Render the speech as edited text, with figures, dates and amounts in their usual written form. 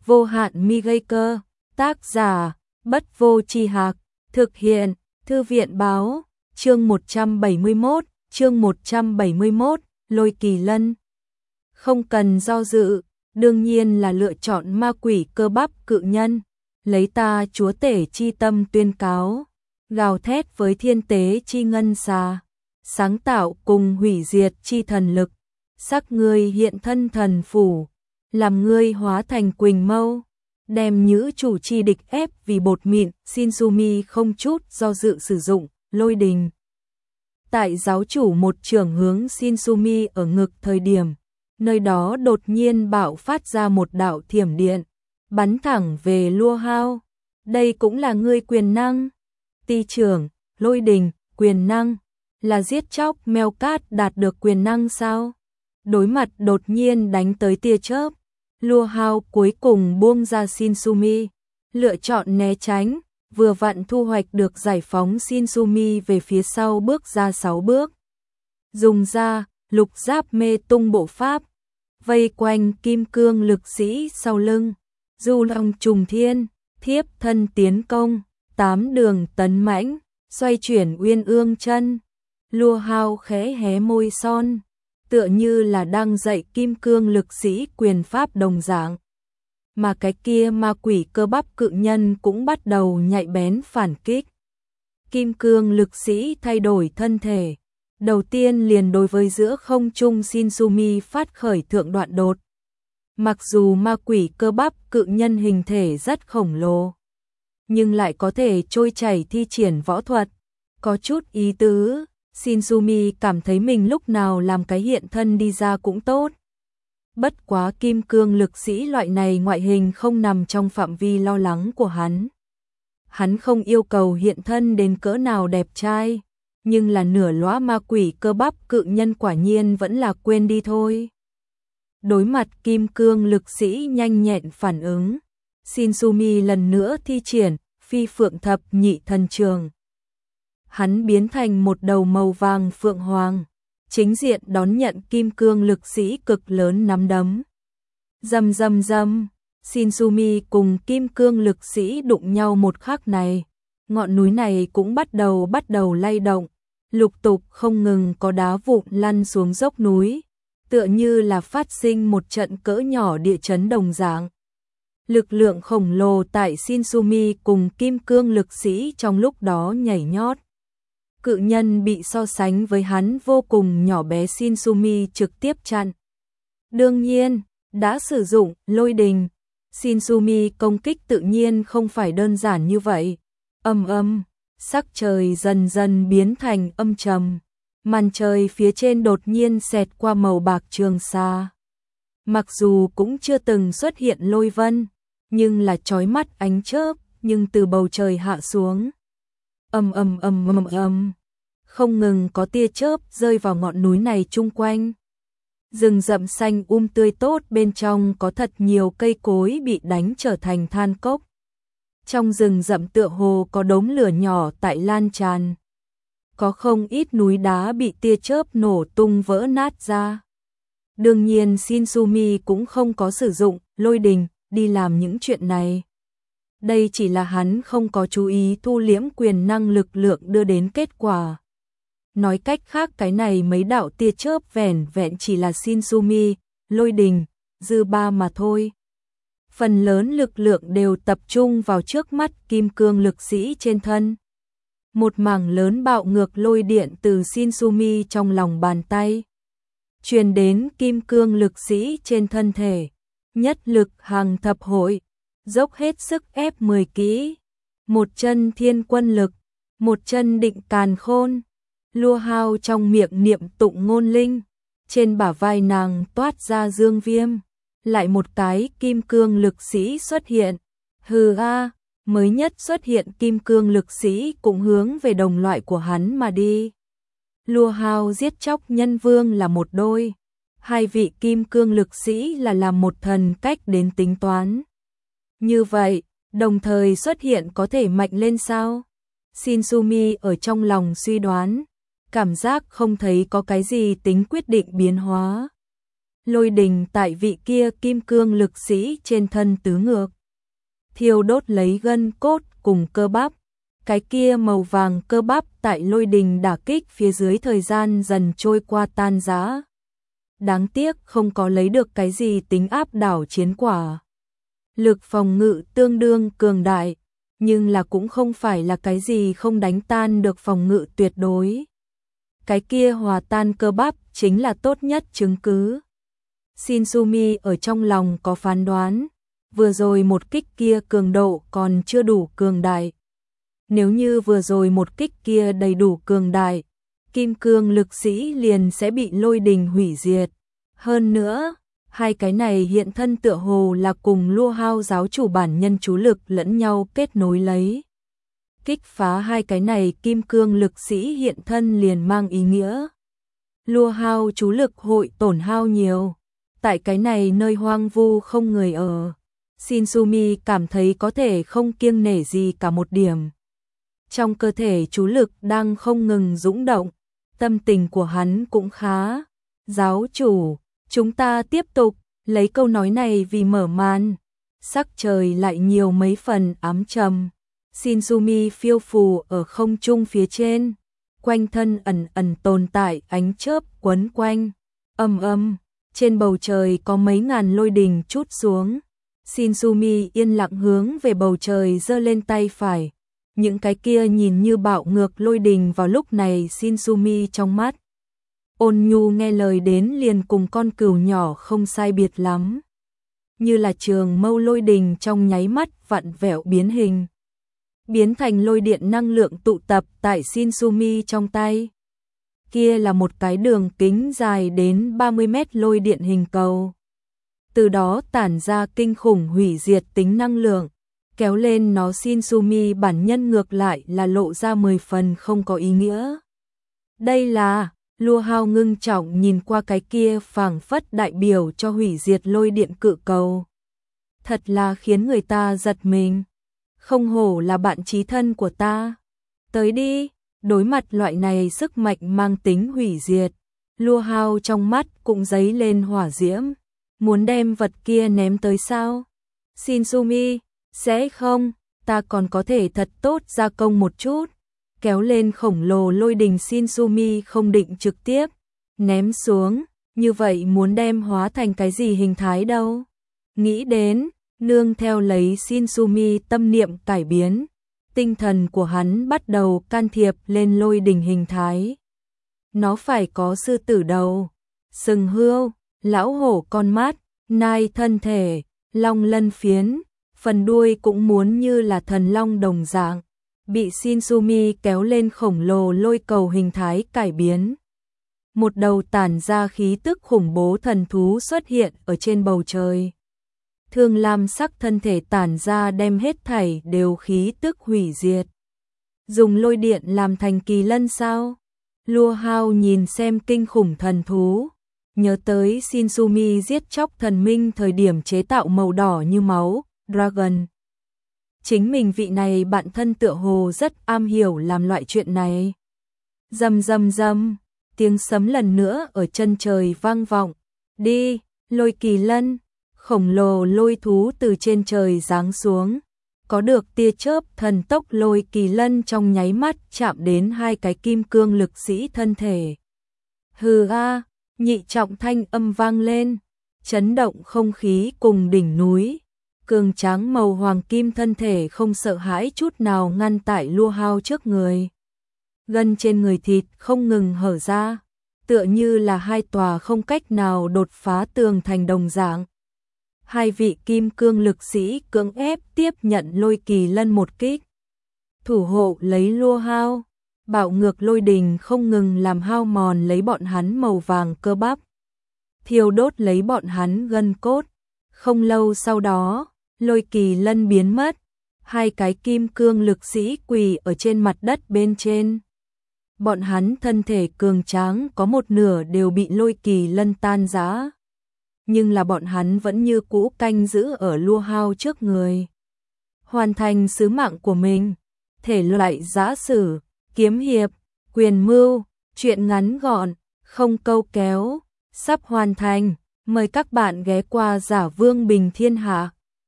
vô hạn mi gây cơ, tác giả, Bất Vô Tri Hạc, thực hiện, Thư viện báo, chương 171, Lôi Kỳ Lân. Không cần do dự, đương nhiên là lựa chọn ma quỷ cơ bắp cự nhân, lấy ta chúa tể chi tâm tuyên cáo, gào thét với thiên tế chi ngân xà, sáng tạo cùng hủy diệt chi thần lực, sắc ngươi hiện thân thần phủ, làm ngươi hóa thành quỳnh mâu, đem nhữ chủ chi địch ép vì bột mịn. Shinzumi không chút do dự sử dụng lôi đình. Tại giáo chủ một trường hướng Shinzumi ở ngực thời điểm, nơi đó đột nhiên bạo phát ra một đạo thiểm điện, bắn thẳng về Lua Hao. Đây cũng là ngươi quyền năng. Ti trưởng, lôi đình, quyền năng, là giết chóc mèo cát đạt được quyền năng sao? Đối mặt đột nhiên đánh tới tia chớp, Lua Hao cuối cùng buông ra Shinzumi, lựa chọn né tránh, vừa vặn thu hoạch được giải phóng Shinzumi về phía sau bước ra 6 bước. Dùng ra lục giáp mê tung bộ pháp, vây quanh kim cương lực sĩ sau lưng, du long trùng thiên, thiếp thân tiến công, 8 đường tấn mãnh, xoay chuyển uyên ương chân. Lua Hao khẽ hé môi son, tựa như là đang dạy kim cương lực sĩ quyền pháp đồng dạng. Mà cái kia ma quỷ cơ bắp cự nhân cũng bắt đầu nhạy bén phản kích. Kim cương lực sĩ thay đổi thân thể, đầu tiên liền đối với giữa không trung Shinzumi phát khởi thượng đoạn đột. Mặc dù ma quỷ cơ bắp cự nhân hình thể rất khổng lồ, nhưng lại có thể trôi chảy thi triển võ thuật, có chút ý tứ. Shinzumi cảm thấy mình lúc nào làm cái hiện thân đi ra cũng tốt. Bất quá kim cương lực sĩ loại này ngoại hình không nằm trong phạm vi lo lắng của hắn. Hắn không yêu cầu hiện thân đến cỡ nào đẹp trai, nhưng là nửa lóa ma quỷ cơ bắp cự nhân quả nhiên vẫn là quên đi thôi. Đối mặt kim cương lực sĩ nhanh nhẹn phản ứng, Shinzumi lần nữa thi triển phi phượng thập nhị thần trường. Hắn biến thành một đầu màu vàng phượng hoàng, chính diện đón nhận kim cương lực sĩ cực lớn nắm đấm. Rầm rầm rầm, Shinzumi cùng kim cương lực sĩ đụng nhau một khắc này, ngọn núi này cũng bắt đầu lay động, lục tục không ngừng có đá vụn lăn xuống dốc núi, tựa như là phát sinh một trận cỡ nhỏ địa chấn đồng dạng. Lực lượng khổng lồ tại Shinzumi cùng kim cương lực sĩ trong lúc đó nhảy nhót. Cự nhân bị so sánh với hắn vô cùng nhỏ bé Shinzumi trực tiếp chặn. Đương nhiên, đã sử dụng lôi đình, Shinzumi công kích tự nhiên không phải đơn giản như vậy. Sắc trời dần dần biến thành âm trầm, màn trời phía trên đột nhiên xẹt qua màu bạc trường sa. Mặc dù cũng chưa từng xuất hiện lôi vân, nhưng là chói mắt ánh chớp, nhưng từ bầu trời hạ xuống. Không ngừng có tia chớp rơi vào ngọn núi này chung quanh. Rừng rậm xanh tươi tốt, bên trong có thật nhiều cây cối bị đánh trở thành than cốc. Trong rừng rậm tựa hồ có đốm lửa nhỏ tại lan tràn. Có không ít núi đá bị tia chớp nổ tung vỡ nát ra. Đương nhiên Shinzumi cũng không có sử dụng lôi đình đi làm những chuyện này. Đây chỉ là hắn không có chú ý thu liễm quyền năng lực lượng đưa đến kết quả. Nói cách khác cái này mấy đạo tia chớp vẻn vẹn chỉ là Shinzumi, lôi đình, dư ba mà thôi. Phần lớn lực lượng đều tập trung vào trước mắt kim cương lực sĩ trên thân. Một mảng lớn bạo ngược lôi điện từ Shinzumi trong lòng bàn tay truyền đến kim cương lực sĩ trên thân thể. Nhất lực hàng thập hội, dốc hết sức ép 10 kỹ. Một chân thiên quân lực, một chân định càn khôn. Lua Hao trong miệng niệm tụng ngôn linh, trên bả vai nàng toát ra dương viêm, lại một cái kim cương lực sĩ xuất hiện. Hừ a, mới nhất xuất hiện kim cương lực sĩ cũng hướng về đồng loại của hắn mà đi. Lua Hao giết chóc nhân vương là một đôi, hai vị kim cương lực sĩ là làm một thần cách đến tính toán. Như vậy, đồng thời xuất hiện có thể mạnh lên sao? Shinzumi ở trong lòng suy đoán, cảm giác không thấy có cái gì tính quyết định biến hóa. lôi đình tại vị kia kim cương lực sĩ trên thân tứ ngược, thiêu đốt lấy gân cốt cùng cơ bắp. Cái kia màu vàng cơ bắp tại lôi đình đả kích phía dưới thời gian dần trôi qua tan rã. Đáng tiếc không có lấy được cái gì tính áp đảo chiến quả. Lực phòng ngự tương đương cường đại, nhưng là cũng không phải là cái gì không đánh tan được phòng ngự tuyệt đối. Cái kia hòa tan cơ bắp chính là tốt nhất chứng cứ. Shinsumi ở trong lòng có phán đoán, vừa rồi một kích kia cường độ còn chưa đủ cường đại. Nếu như vừa rồi một kích kia đầy đủ cường đại, kim cương lực sĩ liền sẽ bị lôi đình hủy diệt. Hơn nữa, hai cái này hiện thân tựa hồ là cùng Lua Hao giáo chủ bản nhân chú lực lẫn nhau kết nối lấy. Kích phá hai cái này kim cương lực sĩ hiện thân liền mang ý nghĩa Lua Hao chú lực hội tổn hao nhiều. Tại cái này nơi hoang vu không người ở, Shinsumi cảm thấy có thể không kiêng nể gì cả một điểm. Trong cơ thể chú lực đang không ngừng dũng động, tâm tình của hắn cũng khá. Giáo chủ, chúng ta tiếp tục, lấy câu nói này vì mở màn. Sắc trời lại nhiều mấy phần ám trầm. Shinsumi phiêu phù ở không trung phía trên, quanh thân ẩn ẩn tồn tại ánh chớp quấn quanh. Ầm ầm, trên bầu trời có mấy ngàn lôi đình trút xuống. Shinsumi yên lặng hướng về bầu trời giơ lên tay phải. Những cái kia nhìn như bạo ngược lôi đình vào lúc này Shinsumi trong mắt ôn nhu nghe lời đến liền cùng con cừu nhỏ không sai biệt lắm. Như là trường mâu lôi đình trong nháy mắt vặn vẹo biến hình, biến thành lôi điện năng lượng tụ tập tại Shinsumi trong tay. Kia là một cái đường kính dài đến 30 mét lôi điện hình cầu. Từ đó tản ra kinh khủng hủy diệt tính năng lượng, kéo lên nó Shinsumi bản nhân ngược lại là lộ ra 10 phần không có ý nghĩa. Đây là, Lua Hao ngưng trọng nhìn qua cái kia phảng phất đại biểu cho hủy diệt lôi điện cự cầu. Thật là khiến người ta giật mình. Không hổ là bạn chí thân của ta. Tới đi, đối mặt loại này sức mạnh mang tính hủy diệt. Lua Hao trong mắt cũng dấy lên hỏa diễm. Muốn đem vật kia ném tới sao? Shinsumi, sẽ không, ta còn có thể thật tốt gia công một chút. Kéo lên khổng lồ lôi đình Shinsumi không định trực tiếp ném xuống, như vậy muốn đem hóa thành cái gì hình thái đâu. Nghĩ đến, nương theo lấy Shinsumi tâm niệm cải biến, tinh thần của hắn bắt đầu can thiệp lên lôi đình hình thái. Nó phải có sư tử đầu, sừng hươu, lão hổ con mắt, nai thân thể, long lân phiến, phần đuôi cũng muốn như là thần long đồng dạng, bị Shinsumi kéo lên khổng lồ lôi cầu hình thái cải biến. Một đầu tản ra khí tức khủng bố thần thú xuất hiện ở trên bầu trời. Thương lam sắc thân thể tản ra đem hết thảy đều khí tức hủy diệt. Dùng lôi điện làm thành kỳ lân sao? Lua Hao nhìn xem kinh khủng thần thú, nhớ tới Shinsumi giết chóc thần minh thời điểm chế tạo màu đỏ như máu, Dragon. Chính mình vị này bạn thân tựa hồ rất am hiểu làm loại chuyện này. Rầm rầm rầm, tiếng sấm lần nữa ở chân trời vang vọng. Đi, lôi kỳ lân, khổng lồ lôi thú từ trên trời giáng xuống. Có được tia chớp thần tốc lôi kỳ lân trong nháy mắt chạm đến hai cái kim cương lực sĩ thân thể. Hừ a, nhị trọng thanh âm vang lên, chấn động không khí cùng đỉnh núi. Cường tráng màu hoàng kim thân thể không sợ hãi chút nào ngăn tại Lua Hao trước người. Gân trên người thịt không ngừng hở ra, tựa như là hai tòa không cách nào đột phá tường thành đồng dạng. Hai vị kim cương lực sĩ cưỡng ép tiếp nhận lôi kỳ lân một kích. Thủ hộ lấy Lua Hao, bạo ngược lôi đình không ngừng làm hao mòn lấy bọn hắn màu vàng cơ bắp, thiêu đốt lấy bọn hắn gân cốt. Không lâu sau đó, lôi kỳ lân biến mất, hai cái kim cương lực sĩ quỳ ở trên mặt đất bên trên. Bọn hắn thân thể cường tráng có một nửa đều bị lôi kỳ lân tan rã, nhưng là bọn hắn vẫn như cũ canh giữ ở Lua Hao trước người. Hoàn thành sứ mạng của mình, thể loại giã sử, kiếm hiệp, quyền mưu, truyện ngắn gọn, không câu kéo, sắp hoàn thành. Mời các bạn ghé qua Giả Vương Bình Thiên Hạ.